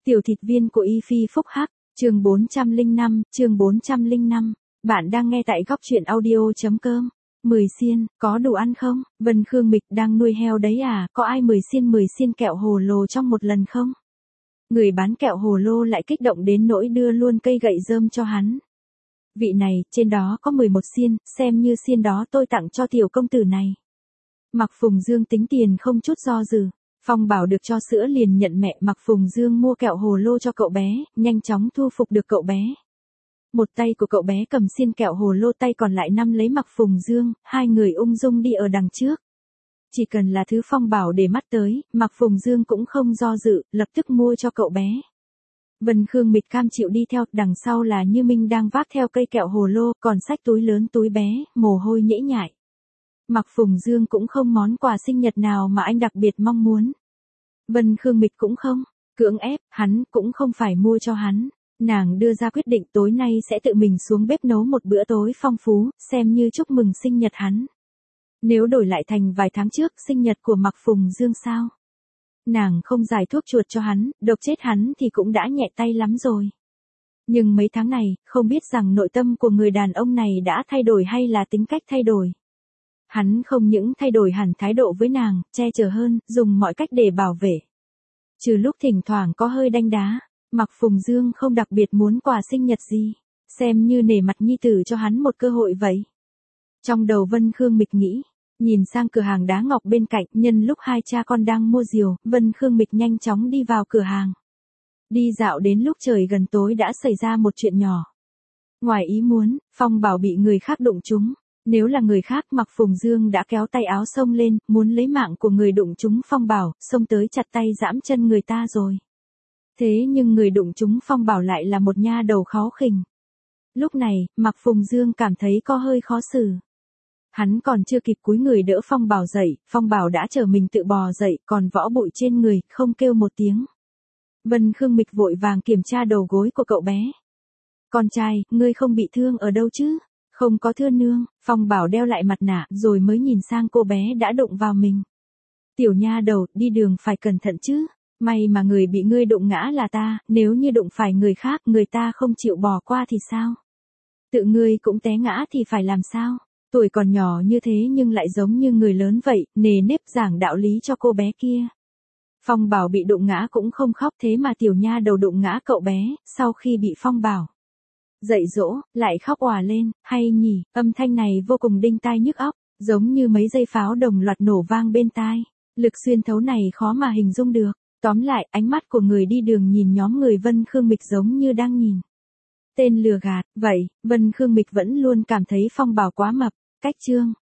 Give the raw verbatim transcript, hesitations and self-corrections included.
Tiểu thịt viên của Y Phi phúc hắc, chương bốn trăm lẻ năm, chương bốn trăm lẻ năm. Bạn đang nghe tại góc truyện audio.com. Mười xiên, có đủ ăn không? Vân Khương Mịch đang nuôi heo đấy à, có ai mười xiên mười xiên kẹo hồ lô trong một lần không? Người bán kẹo hồ lô lại kích động đến nỗi đưa luôn cây gậy rơm cho hắn. Vị này, trên đó có mười một xiên, xem như xiên đó tôi tặng cho tiểu công tử này. Mạc Phùng Dương tính tiền không chút do dự. Phong Bảo được cho sữa liền nhận mẹ Mạc Phùng Dương mua kẹo hồ lô cho cậu bé, nhanh chóng thu phục được cậu bé. Một tay của cậu bé cầm xiên kẹo hồ lô, tay còn lại nắm lấy Mạc Phùng Dương, hai người ung dung đi ở đằng trước. Chỉ cần là thứ Phong Bảo để mắt tới, Mạc Phùng Dương cũng không do dự, lập tức mua cho cậu bé. Vân Khương Mịch cam chịu đi theo, đằng sau là Như Minh đang vác theo cây kẹo hồ lô, còn xách túi lớn túi bé, mồ hôi nhễ nhại. Mạc Phùng Dương cũng không món quà sinh nhật nào mà anh đặc biệt mong muốn. Vân Khương Mịch cũng không, cưỡng ép, hắn cũng không phải mua cho hắn. Nàng đưa ra quyết định tối nay sẽ tự mình xuống bếp nấu một bữa tối phong phú, xem như chúc mừng sinh nhật hắn. Nếu đổi lại thành vài tháng trước sinh nhật của Mạc Phùng Dương sao? Nàng không giải thuốc chuột cho hắn, độc chết hắn thì cũng đã nhẹ tay lắm rồi. Nhưng mấy tháng này, không biết rằng nội tâm của người đàn ông này đã thay đổi hay là tính cách thay đổi. Hắn không những thay đổi hẳn thái độ với nàng, che chở hơn, dùng mọi cách để bảo vệ. Trừ lúc thỉnh thoảng có hơi đanh đá, Mạc Phùng Dương không đặc biệt muốn quà sinh nhật gì, xem như nể mặt nhi tử cho hắn một cơ hội vậy. Trong đầu Vân Khương Mịch nghĩ, nhìn sang cửa hàng đá ngọc bên cạnh, nhân lúc hai cha con đang mua diều, Vân Khương Mịch nhanh chóng đi vào cửa hàng. Đi dạo đến lúc trời gần tối đã xảy ra một chuyện nhỏ. Ngoài ý muốn, Phong Bảo bị người khác đụng trúng. Nếu là người khác, Mạc Phùng Dương đã kéo tay áo xông lên, muốn lấy mạng của người đụng trúng Phong Bảo, xông tới chặt tay giãm chân người ta rồi. Thế nhưng người đụng trúng Phong Bảo lại là một nha đầu kháu khỉnh. Lúc này, Mạc Phùng Dương cảm thấy có hơi khó xử. Hắn còn chưa kịp cúi người đỡ Phong Bảo dậy, Phong Bảo đã chờ mình tự bò dậy, còn võ bụi trên người, không kêu một tiếng. Vân Khương Mịch vội vàng kiểm tra đầu gối của cậu bé. Con trai, ngươi không bị thương ở đâu chứ? Không có thưa nương. Phong Bảo đeo lại mặt nạ rồi mới nhìn sang cô bé đã đụng vào mình. Tiểu nha đầu, đi đường phải cẩn thận chứ. May mà người bị ngươi đụng ngã là ta, nếu như đụng phải người khác, người ta không chịu bỏ qua thì sao? Tự ngươi cũng té ngã thì phải làm sao? Tuổi còn nhỏ như thế nhưng lại giống như người lớn vậy, nề nếp giảng đạo lý cho cô bé kia. Phong Bảo bị đụng ngã cũng không khóc, thế mà tiểu nha đầu đụng ngã cậu bé, sau khi bị Phong Bảo dạy dỗ, lại khóc òa lên, hay nhỉ, âm thanh này vô cùng đinh tai nhức óc, giống như mấy dây pháo đồng loạt nổ vang bên tai, lực xuyên thấu này khó mà hình dung được. Tóm lại, ánh mắt của người đi đường nhìn nhóm người Vân Khương Mịch giống như đang nhìn tên lừa gạt, vậy, Vân Khương Mịch vẫn luôn cảm thấy Phong Bảo quá mập, cách chương.